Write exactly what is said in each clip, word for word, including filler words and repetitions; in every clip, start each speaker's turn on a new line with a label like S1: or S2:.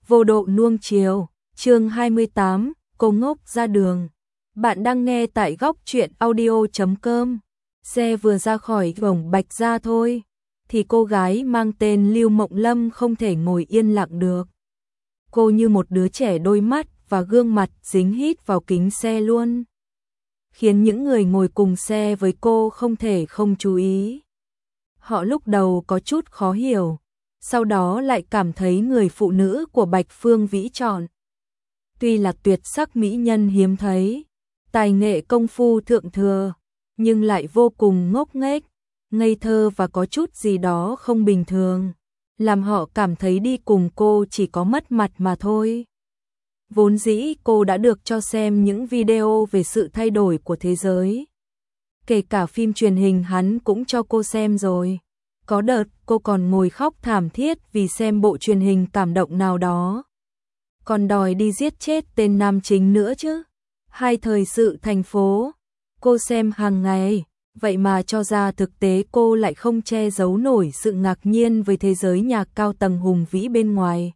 S1: Vô độ nuông chiều, chương hai mươi tám, cô ngốc ra đường. Bạn đang nghe tại góc truyện audio chấm com. Xe vừa ra khỏi cổng Bạch Gia thôi, thì cô gái mang tên Lưu Mộng Lâm không thể ngồi yên lặng được. Cô như một đứa trẻ, đôi mắt và gương mặt dính hít vào kính xe luôn, khiến những người ngồi cùng xe với cô không thể không chú ý. Họ lúc đầu có chút khó hiểu, sau đó lại cảm thấy người phụ nữ của Bạch Phương Vĩ chọn tuy là tuyệt sắc mỹ nhân hiếm thấy, tài nghệ công phu thượng thừa, nhưng lại vô cùng ngốc nghếch, ngây thơ và có chút gì đó không bình thường, làm họ cảm thấy đi cùng cô chỉ có mất mặt mà thôi. Vốn dĩ cô đã được cho xem những video về sự thay đổi của thế giới, kể cả phim truyền hình hắn cũng cho cô xem rồi. Có đợt cô còn ngồi khóc thảm thiết vì xem bộ truyền hình cảm động nào đó, còn đòi đi giết chết tên nam chính nữa chứ. Hai thời sự thành phố, cô xem hàng ngày, vậy mà cho ra thực tế cô lại không che giấu nổi sự ngạc nhiên với thế giới nhà cao tầng hùng vĩ bên ngoài.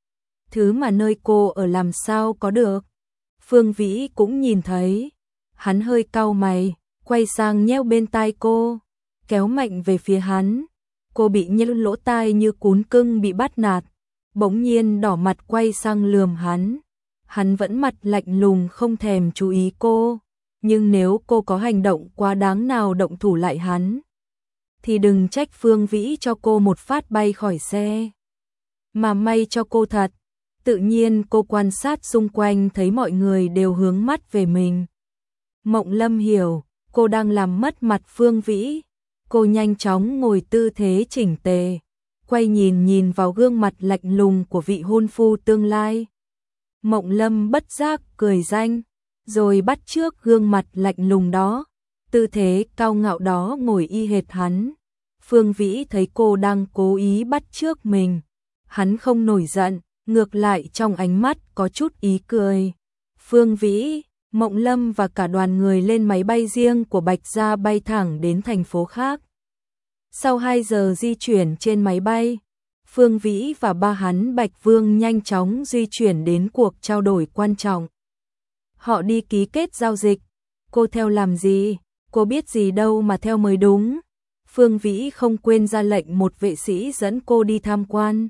S1: Thứ mà nơi cô ở làm sao có được. Phương Vĩ cũng nhìn thấy, hắn hơi cau mày, quay sang nheo bên tai cô, kéo mạnh về phía hắn. Cô bị nhếch lỗ tai như cún cưng bị bắt nạt, bỗng nhiên đỏ mặt quay sang lườm hắn. Hắn vẫn mặt lạnh lùng không thèm chú ý cô, nhưng nếu cô có hành động quá đáng nào động thủ lại hắn, thì đừng trách Phương Vĩ cho cô một phát bay khỏi xe. Mà may cho cô thật, tự nhiên cô quan sát xung quanh thấy mọi người đều hướng mắt về mình. Mộng Lâm hiểu, cô đang làm mất mặt Phương Vĩ. Cô nhanh chóng ngồi tư thế chỉnh tề, quay nhìn nhìn vào gương mặt lạnh lùng của vị hôn phu tương lai. Mộng Lâm bất giác cười danh, rồi bắt chước gương mặt lạnh lùng đó, tư thế cao ngạo đó ngồi y hệt hắn. Phương Vĩ thấy cô đang cố ý bắt chước mình, hắn không nổi giận, ngược lại trong ánh mắt có chút ý cười. Phương Vĩ, Mộng Lâm và cả đoàn người lên máy bay riêng của Bạch Gia bay thẳng đến thành phố khác. Sau hai giờ di chuyển trên máy bay, Phương Vĩ và ba hắn Bạch Vương nhanh chóng di chuyển đến cuộc trao đổi quan trọng. Họ đi ký kết giao dịch. Cô theo làm gì? Cô biết gì đâu mà theo mới đúng. Phương Vĩ không quên ra lệnh một vệ sĩ dẫn cô đi tham quan,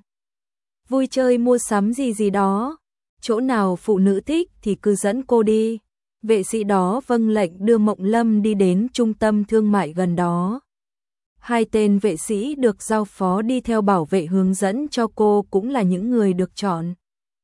S1: vui chơi mua sắm gì gì đó. Chỗ nào phụ nữ thích thì cứ dẫn cô đi. Vệ sĩ đó vâng lệnh đưa Mộng Lâm đi đến trung tâm thương mại gần đó. Hai tên vệ sĩ được giao phó đi theo bảo vệ hướng dẫn cho cô cũng là những người được chọn.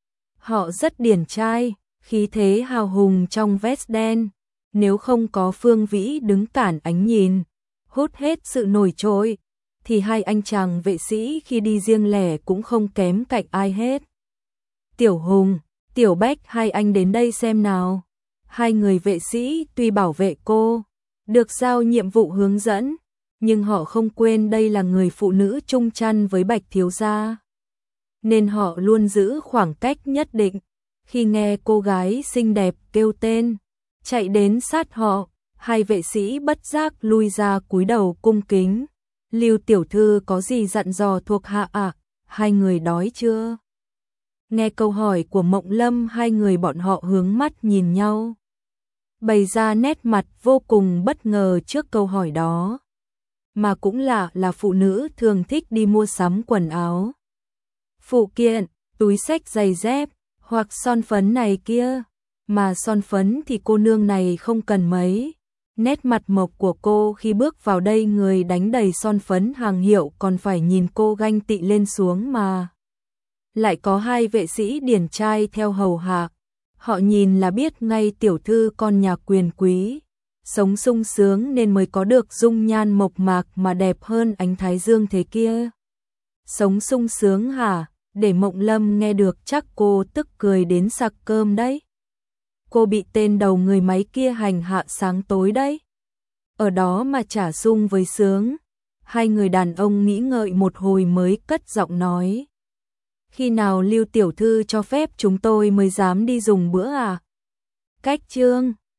S1: Họ rất điển trai, khí thế hào hùng trong vest đen, nếu không có Phương Vĩ đứng cản ánh nhìn, hút hết sự nổi trội, thì hai anh chàng vệ sĩ khi đi riêng lẻ cũng không kém cạnh ai hết. Tiểu Hùng, Tiểu Bách, hai anh đến đây xem nào. Hai người vệ sĩ tuy bảo vệ cô, được giao nhiệm vụ hướng dẫn, nhưng họ không quên đây là người phụ nữ chung chăn với Bạch thiếu gia, nên họ luôn giữ khoảng cách nhất định. Khi nghe cô gái xinh đẹp kêu tên, chạy đến sát họ, hai vệ sĩ bất giác lui ra cúi đầu cung kính. Lưu tiểu thư có gì dặn dò thuộc hạ ạ? À? Hai người đói chưa? Nghe câu hỏi của Mộng Lâm, hai người bọn họ hướng mắt nhìn nhau, bày ra nét mặt vô cùng bất ngờ trước câu hỏi đó. Mà cũng là là phụ nữ thường thích đi mua sắm quần áo, phụ kiện, túi xách, giày dép, hoặc son phấn này kia. Mà son phấn thì cô nương này không cần mấy. Nét mặt mộc của cô khi bước vào đây, người đánh đầy son phấn hàng hiệu còn phải nhìn cô ganh tị lên xuống mà. Lại có hai vệ sĩ điển trai theo hầu hạ, họ nhìn là biết ngay tiểu thư con nhà quyền quý, sống sung sướng nên mới có được dung nhan mộc mạc mà đẹp hơn ánh thái dương thế kia. Sống sung sướng hả? Để Mộng Lâm nghe được chắc cô tức cười đến sặc cơm đấy. Cô bị tên đầu người máy kia hành hạ sáng tối đấy. Ở đó mà chả sung với sướng. Hai người đàn ông nghĩ ngợi một hồi mới cất giọng nói. Khi nào Lưu tiểu thư cho phép chúng tôi mới dám đi dùng bữa à? Cách trương,